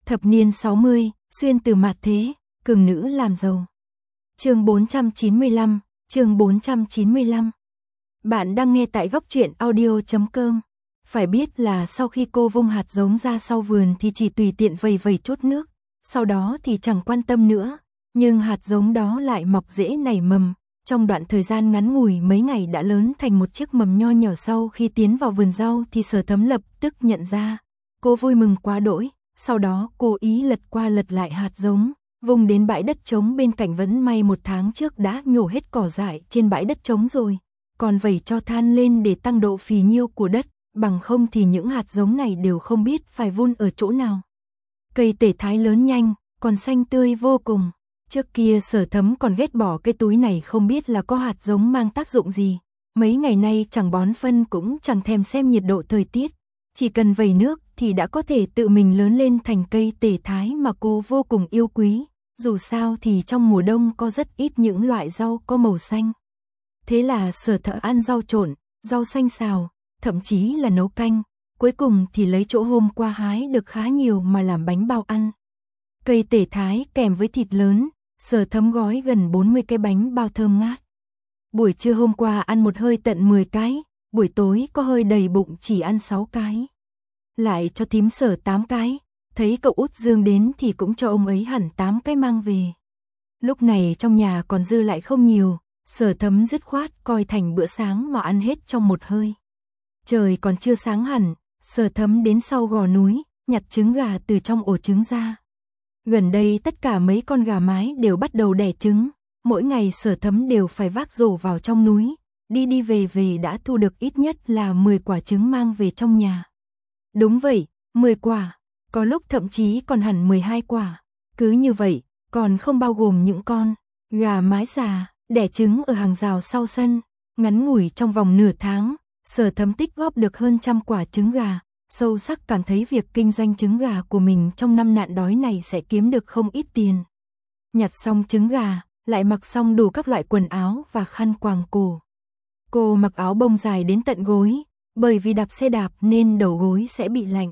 Thập niên 60, xuyên từ mạt thế, cường nữ làm giàu. Chương 495, chương 495. Bạn đang nghe tại goctruyện.audio.com. Phải biết là sau khi cô vung hạt giống ra sau vườn thì chỉ tùy tiện vầy vầy chút nước, sau đó thì chẳng quan tâm nữa, nhưng hạt giống đó lại mọc rễ nảy mầm, trong đoạn thời gian ngắn ngủi mấy ngày đã lớn thành một chiếc mầm nho nhỏ. Sau khi tiến vào vườn rau thì Sở Thấm lập tức nhận ra, cô vui mừng quá đỗi, sau đó cô ý lật qua lật lại hạt giống, vùng đến bãi đất trống bên cạnh. Vẫn may một tháng trước đã nhổ hết cỏ dại trên bãi đất trống rồi, còn vẩy cho than lên để tăng độ phì nhiêu của đất, bằng không thì những hạt giống này đều không biết phải vun ở chỗ nào. Cây tể thái lớn nhanh, còn xanh tươi vô cùng. Trước kia Sở Thấm còn ghét bỏ cái túi này, không biết là có hạt giống mang tác dụng gì. Mấy ngày nay chẳng bón phân cũng chẳng thèm xem nhiệt độ thời tiết, chỉ cần vẩy nước thì đã có thể tự mình lớn lên thành cây tể thái mà cô vô cùng yêu quý. Dù sao thì trong mùa đông có rất ít những loại rau có màu xanh. Thế là Sở Thấm ăn rau trộn, rau xanh xào, thậm chí là nấu canh, cuối cùng thì lấy chỗ hôm qua hái được khá nhiều mà làm bánh bao ăn. Cây tể thái kèm với thịt lớn, Sở Thấm gói gần 40 cái bánh bao thơm ngát. Buổi trưa hôm qua ăn một hơi tận 10 cái, buổi tối có hơi đầy bụng chỉ ăn 6 cái. Lại cho thím Sở 8 cái, thấy cậu út Dương đến thì cũng cho ông ấy hẳn 8 cái mang về. Lúc này trong nhà còn dư lại không nhiều, Sở Thấm dứt khoát coi thành bữa sáng mà ăn hết trong một hơi. Trời còn chưa sáng hẳn, Sở Thấm đến sau gò núi, nhặt trứng gà từ trong ổ trứng ra. Gần đây tất cả mấy con gà mái đều bắt đầu đẻ trứng, mỗi ngày Sở Thấm đều phải vác rổ vào trong núi, đi đi về về đã thu được ít nhất là 10 quả trứng mang về trong nhà. Đúng vậy, 10 quả, có lúc thậm chí còn hẳn 12 quả. Cứ như vậy, còn không bao gồm những con gà mái già đẻ trứng ở hàng rào sau sân. Ngắn ngủi trong vòng nửa tháng, Sở Thấm tích góp được hơn 100 quả trứng gà, sâu sắc cảm thấy việc kinh doanh trứng gà của mình trong năm nạn đói này sẽ kiếm được không ít tiền. Nhặt xong trứng gà, lại mặc xong đủ các loại quần áo và khăn quàng cổ. Cô mặc áo bông dài đến tận gối, bởi vì đạp xe đạp nên đầu gối sẽ bị lạnh.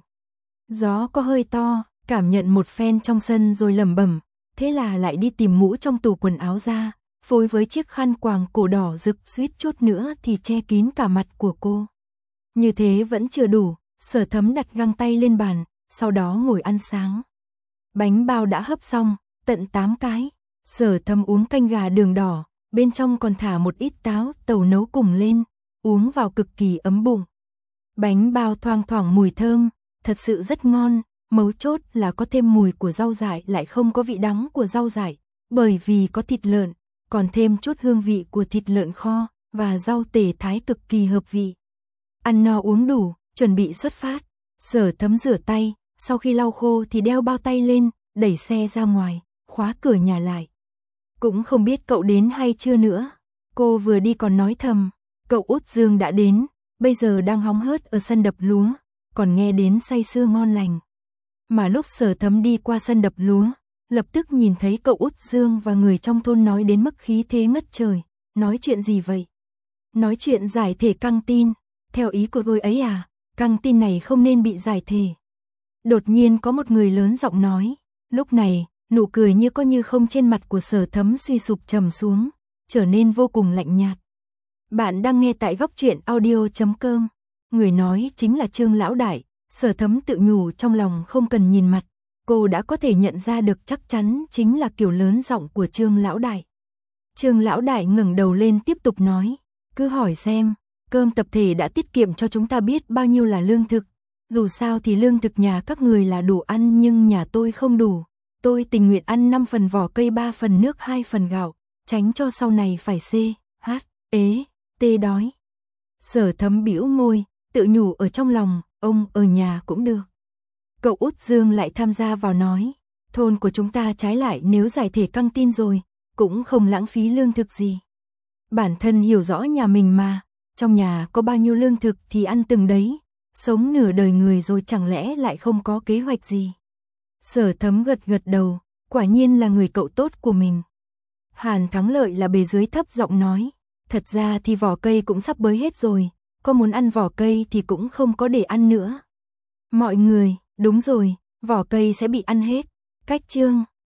Gió có hơi to, cảm nhận một phen trong sân rồi lẩm bẩm, thế là lại đi tìm mũ trong tủ quần áo ra, phối với chiếc khăn quàng cổ đỏ rực suýt chút nữa thì che kín cả mặt của cô. Như thế vẫn chưa đủ, Sở Thấm đặt găng tay lên bàn, sau đó ngồi ăn sáng. Bánh bao đã hấp xong, tận 8 cái. Sở Thấm uống canh gà đường đỏ, bên trong còn thả một ít táo tàu nấu cùng lên, uống vào cực kỳ ấm bụng. Bánh bao thoang thoảng mùi thơm, thật sự rất ngon, mấu chốt là có thêm mùi của rau dại lại không có vị đắng của rau dại, bởi vì có thịt lợn, còn thêm chút hương vị của thịt lợn kho và rau tể thái cực kỳ hợp vị. Ăn no uống đủ, chuẩn bị xuất phát. Sở Thấm rửa tay, sau khi lau khô thì đeo bao tay lên, đẩy xe ra ngoài, khóa cửa nhà lại. Cũng không biết cậu đến hay chưa nữa. Cô vừa đi còn nói thầm, cậu út Dương đã đến, bây giờ đang hóng hớt ở sân đập lúa, còn nghe đến say sưa ngon lành. Mà lúc Sở Thấm đi qua sân đập lúa, lập tức nhìn thấy cậu út Dương và người trong thôn nói đến mức khí thế ngất trời. Nói chuyện gì vậy? Nói chuyện giải thể căng tin. Theo ý của tôi ấy à, căng tin này không nên bị giải thể. Đột nhiên có một người lớn giọng nói. Lúc này, nụ cười như có như không trên mặt của Sở Thấm suy sụp trầm xuống, trở nên vô cùng lạnh nhạt. Bạn đang nghe tại goctruyện.audio.com. Người nói chính là Trương Lão Đại. Sở Thấm tự nhủ trong lòng không cần nhìn mặt, cô đã có thể nhận ra được chắc chắn chính là kiểu lớn giọng của Trương Lão Đại. Trương Lão Đại ngẩng đầu lên tiếp tục nói, cứ hỏi xem, cơm tập thể đã tiết kiệm cho chúng ta biết bao nhiêu là lương thực. Dù sao thì lương thực nhà các người là đủ ăn nhưng nhà tôi không đủ. Tôi tình nguyện ăn 5 phần vỏ cây 3 phần nước 2 phần gạo, tránh cho sau này phải đói. Sở Thấm bĩu môi, tự nhủ ở trong lòng, ông ở nhà cũng được. Cậu út Dương lại tham gia vào nói, thôn của chúng ta trái lại nếu giải thể căng tin rồi, cũng không lãng phí lương thực gì. Bản thân hiểu rõ nhà mình mà, trong nhà có bao nhiêu lương thực thì ăn từng đấy, sống nửa đời người rồi chẳng lẽ lại không có kế hoạch gì. Sở Thấm gật gật đầu, quả nhiên là người cậu tốt của mình. Hàn Thắng Lợi là bề dưới thấp giọng nói, thật ra thì vỏ cây cũng sắp bới hết rồi, có muốn ăn vỏ cây thì cũng không có để ăn nữa. Mọi người, đúng rồi, Vỏ cây sẽ bị ăn hết. Cách chương